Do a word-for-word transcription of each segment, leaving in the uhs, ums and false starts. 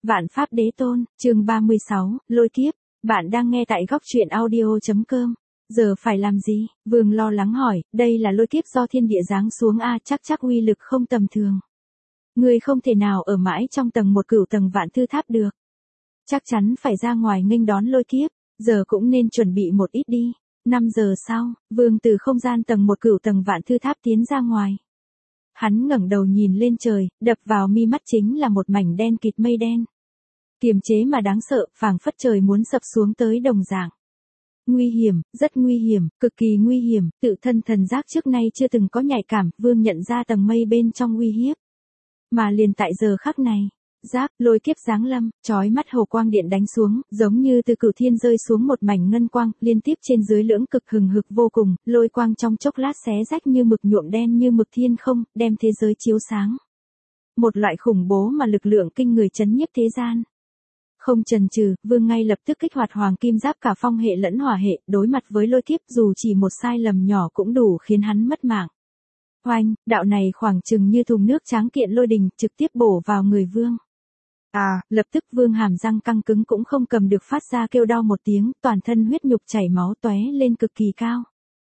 Vạn Pháp Đế Tôn, chương ba mươi sáu, Lôi Kiếp. Bạn đang nghe tại góc truyện audio chấm com. Giờ phải làm gì? Vương lo lắng hỏi, đây là lôi kiếp do thiên địa giáng xuống a, chắc chắc uy lực không tầm thường. Ngươi không thể nào ở mãi trong tầng một cửu tầng vạn thư tháp được. Chắc chắn phải ra ngoài nghênh đón lôi kiếp, giờ cũng nên chuẩn bị một ít đi. năm giờ sau, Vương từ không gian tầng một cửu tầng vạn thư tháp tiến ra ngoài. Hắn ngẩng đầu nhìn lên trời, đập vào mi mắt chính là một mảnh đen kịt mây đen. Kiềm chế mà đáng sợ, phảng phất trời muốn sập xuống tới đồng dạng. Nguy hiểm, rất nguy hiểm, cực kỳ nguy hiểm, tự thân thần giác trước nay chưa từng có nhạy cảm, Vương nhận ra tầng mây bên trong uy hiếp. Mà liền tại giờ khắc này, giáp, lôi kiếp giáng lâm, chói mắt hồ quang điện đánh xuống, giống như từ cửu thiên rơi xuống một mảnh ngân quang, liên tiếp trên dưới lưỡng cực hừng hực vô cùng, lôi quang trong chốc lát xé rách như mực nhuộm đen như mực thiên không, đem thế giới chiếu sáng. Một loại khủng bố mà lực lượng kinh người chấn nhiếp thế gian. Không chần chừ, Vương ngay lập tức kích hoạt hoàng kim giáp cả phong hệ lẫn hỏa hệ, đối mặt với lôi kiếp dù chỉ một sai lầm nhỏ cũng đủ khiến hắn mất mạng. Oanh, đạo này khoảng chừng như thùng nước tráng kiện lôi đình, trực tiếp bổ vào người Vương. À, lập tức Vương hàm răng căng cứng cũng không cầm được phát ra kêu đau một tiếng, toàn thân huyết nhục chảy máu tóe lên cực kỳ cao.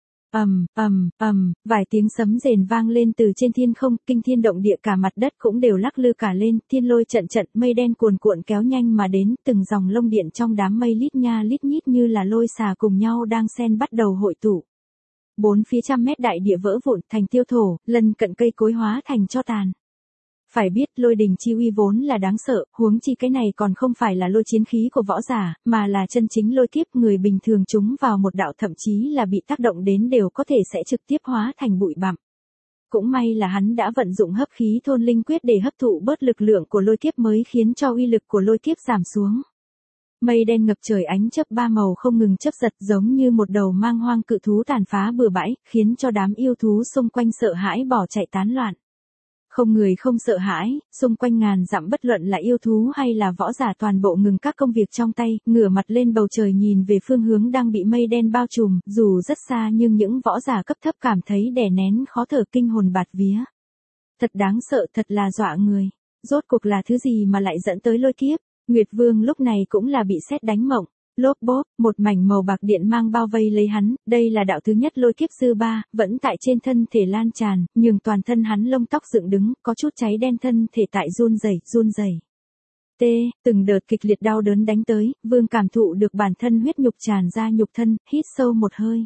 Ầm, ầm, ầm, vài tiếng sấm rền vang lên từ trên thiên không, kinh thiên động địa, cả mặt đất cũng đều lắc lư cả lên, thiên lôi trận trận, mây đen cuồn cuộn kéo nhanh mà đến, từng dòng lông điện trong đám mây lít nha lít nhít như là lôi xà cùng nhau đang xen bắt đầu hội tụ. Bốn phía trăm mét đại địa vỡ vụn thành tiêu thổ, lân cận cây cối hóa thành tro tàn. Phải biết lôi đình chi uy vốn là đáng sợ, huống chi cái này còn không phải là lôi chiến khí của võ giả, mà là chân chính lôi kiếp, người bình thường chúng vào một đạo thậm chí là bị tác động đến đều có thể sẽ trực tiếp hóa thành bụi bặm. Cũng may là hắn đã vận dụng hấp khí thôn linh quyết để hấp thụ bớt lực lượng của lôi kiếp mới khiến cho uy lực của lôi kiếp giảm xuống. Mây đen ngập trời, ánh chớp ba màu không ngừng chớp giật giống như một đầu mang hoang cự thú tàn phá bừa bãi, khiến cho đám yêu thú xung quanh sợ hãi bỏ chạy tán loạn. Không người không sợ hãi, xung quanh ngàn dặm bất luận là yêu thú hay là võ giả toàn bộ ngừng các công việc trong tay, ngửa mặt lên bầu trời nhìn về phương hướng đang bị mây đen bao trùm, dù rất xa nhưng những võ giả cấp thấp cảm thấy đè nén khó thở kinh hồn bạt vía. Thật đáng sợ, thật là dọa người. Rốt cuộc là thứ gì mà lại dẫn tới lôi kiếp? Nguyệt Vương lúc này cũng là bị sét đánh mộng. Lốp bốp, một mảnh màu bạc điện mang bao vây lấy hắn, đây là đạo thứ nhất lôi kiếp dư ba, vẫn tại trên thân thể lan tràn, nhường toàn thân hắn lông tóc dựng đứng, có chút cháy đen, thân thể tại run rẩy, run rẩy. T, từng đợt kịch liệt đau đớn đánh tới, Vương cảm thụ được bản thân huyết nhục tràn ra nhục thân, hít sâu một hơi.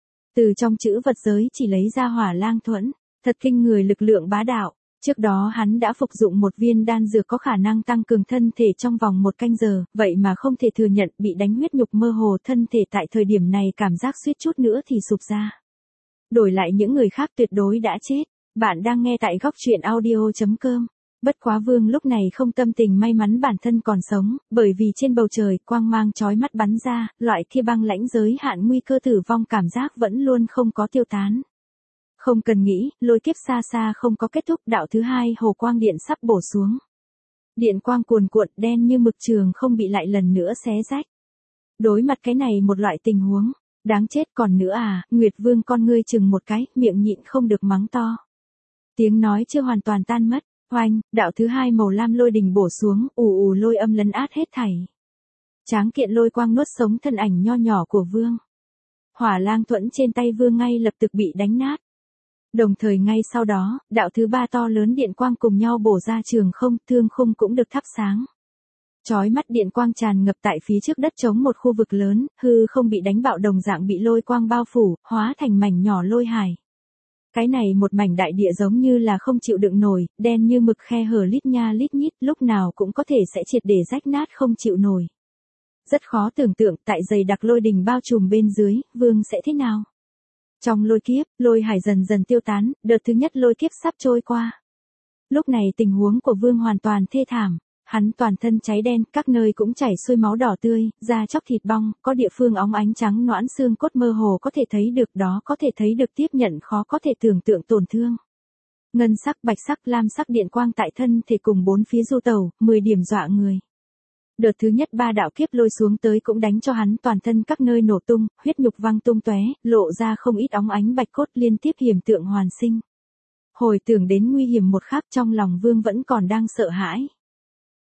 Từ trong chữ vật giới chỉ lấy ra hỏa lang thuẫn, thật kinh người lực lượng bá đạo. Trước đó hắn đã phục dụng một viên đan dược có khả năng tăng cường thân thể trong vòng một canh giờ, vậy mà không thể thừa nhận bị đánh huyết nhục mơ hồ, thân thể tại thời điểm này cảm giác suýt chút nữa thì sụp ra. Đổi lại những người khác tuyệt đối đã chết. Bạn đang nghe tại góc truyện audio chấm com. Bất quá Vương lúc này không tâm tình may mắn bản thân còn sống, bởi vì trên bầu trời quang mang chói mắt bắn ra, loại kia băng lãnh giới hạn nguy cơ tử vong cảm giác vẫn luôn không có tiêu tán. Không cần nghĩ, lôi kiếp xa xa không có kết thúc, đạo thứ hai hồ quang điện sắp bổ xuống. Điện quang cuồn cuộn đen như mực, trường không bị lại lần nữa xé rách. Đối mặt cái này một loại tình huống, đáng chết còn nữa à, Nguyệt Vương con ngươi chừng một cái, miệng nhịn không được mắng to. Tiếng nói chưa hoàn toàn tan mất, oanh, đạo thứ hai màu lam lôi đình bổ xuống, ù ù lôi âm lấn át hết thảy. Tráng kiện lôi quang nuốt sống thân ảnh nho nhỏ của Vương. Hỏa lang thuẫn trên tay Vương ngay lập tức bị đánh nát. Đồng thời ngay sau đó, đạo thứ ba to lớn điện quang cùng nhau bổ ra trường không, thương khung cũng được thắp sáng. Chói mắt điện quang tràn ngập tại phía trước đất trống một khu vực lớn, hư không bị đánh bạo đồng dạng bị lôi quang bao phủ, hóa thành mảnh nhỏ lôi hải. Cái này một mảnh đại địa giống như là không chịu đựng nổi, đen như mực, khe hở lít nha lít nhít, lúc nào cũng có thể sẽ triệt để rách nát không chịu nổi. Rất khó tưởng tượng tại dày đặc lôi đình bao trùm bên dưới, Vương sẽ thế nào? Trong lôi kiếp, lôi hải dần dần tiêu tán, đợt thứ nhất lôi kiếp sắp trôi qua. Lúc này tình huống của Vương hoàn toàn thê thảm, hắn toàn thân cháy đen, các nơi cũng chảy xuôi máu đỏ tươi, da chóc thịt bong, có địa phương óng ánh trắng nõn, xương cốt mơ hồ có thể thấy được, đó có thể thấy được tiếp nhận khó có thể tưởng tượng tổn thương. Ngân sắc, bạch sắc, lam sắc điện quang tại thân thể cùng bốn phía du tẩu, mười điểm dọa người. Đợt thứ nhất ba đạo kiếp lôi xuống tới cũng đánh cho hắn toàn thân các nơi nổ tung, huyết nhục văng tung tóe, lộ ra không ít óng ánh bạch cốt, liên tiếp hiểm tượng hoàn sinh. Hồi tưởng đến nguy hiểm một khắc, trong lòng Vương vẫn còn đang sợ hãi.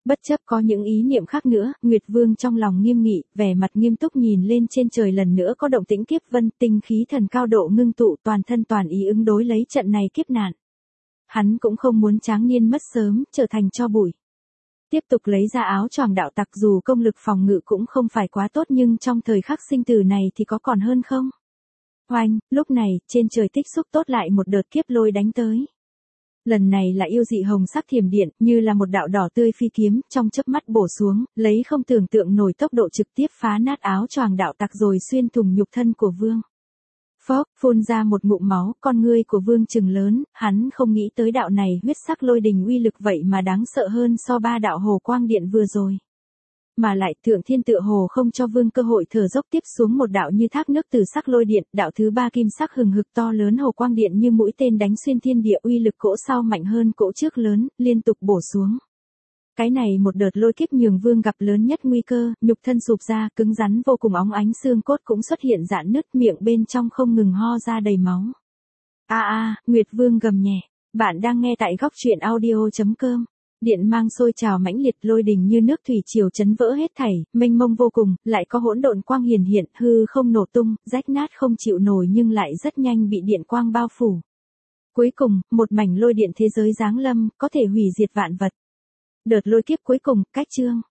Bất chấp có những ý niệm khác nữa, Nguyệt Vương trong lòng nghiêm nghị, vẻ mặt nghiêm túc nhìn lên trên trời lần nữa có động tĩnh kiếp vân, tinh khí thần cao độ ngưng tụ, toàn thân toàn ý ứng đối lấy trận này kiếp nạn. Hắn cũng không muốn Tráng Niên mất sớm, trở thành tro bụi. Tiếp tục lấy ra áo choàng đạo tặc, dù công lực phòng ngự cũng không phải quá tốt nhưng trong thời khắc sinh tử này thì có còn hơn không? Oanh, lúc này, trên trời tích xúc tốt lại một đợt kiếp lôi đánh tới. Lần này là yêu dị hồng sắc thiểm điện, như là một đạo đỏ tươi phi kiếm, trong chớp mắt bổ xuống, lấy không tưởng tượng nổi tốc độ trực tiếp phá nát áo choàng đạo tặc rồi xuyên thủng nhục thân của Vương. Phốc, phun ra một ngụm máu, con ngươi của Vương trừng lớn, hắn không nghĩ tới đạo này huyết sắc lôi đình uy lực vậy mà đáng sợ hơn so ba đạo hồ quang điện vừa rồi. Mà lại Thượng Thiên tựa hồ không cho Vương cơ hội thở dốc, tiếp xuống một đạo như thác nước từ sắc lôi điện, đạo thứ ba kim sắc hừng hực to lớn hồ quang điện như mũi tên đánh xuyên thiên địa, uy lực cỗ sau mạnh hơn cỗ trước lớn, liên tục bổ xuống. Cái này một đợt lôi kiếp nhường Vương gặp lớn nhất nguy cơ, nhục thân sụp ra, cứng rắn vô cùng, óng ánh xương cốt cũng xuất hiện rạn nứt, miệng bên trong không ngừng ho ra đầy máu. A a, Nguyệt Vương gầm nhẹ. Bạn đang nghe tại góc truyện audio chấm com. Điện mang sôi trào mãnh liệt, lôi đình như nước thủy triều chấn vỡ hết thảy, mênh mông vô cùng, lại có hỗn độn quang hiển hiện, hư không nổ tung, rách nát không chịu nổi nhưng lại rất nhanh bị điện quang bao phủ. Cuối cùng, một mảnh lôi điện thế giới giáng lâm, có thể hủy diệt vạn vật. Đợt lôi kiếp cuối cùng, cách chương.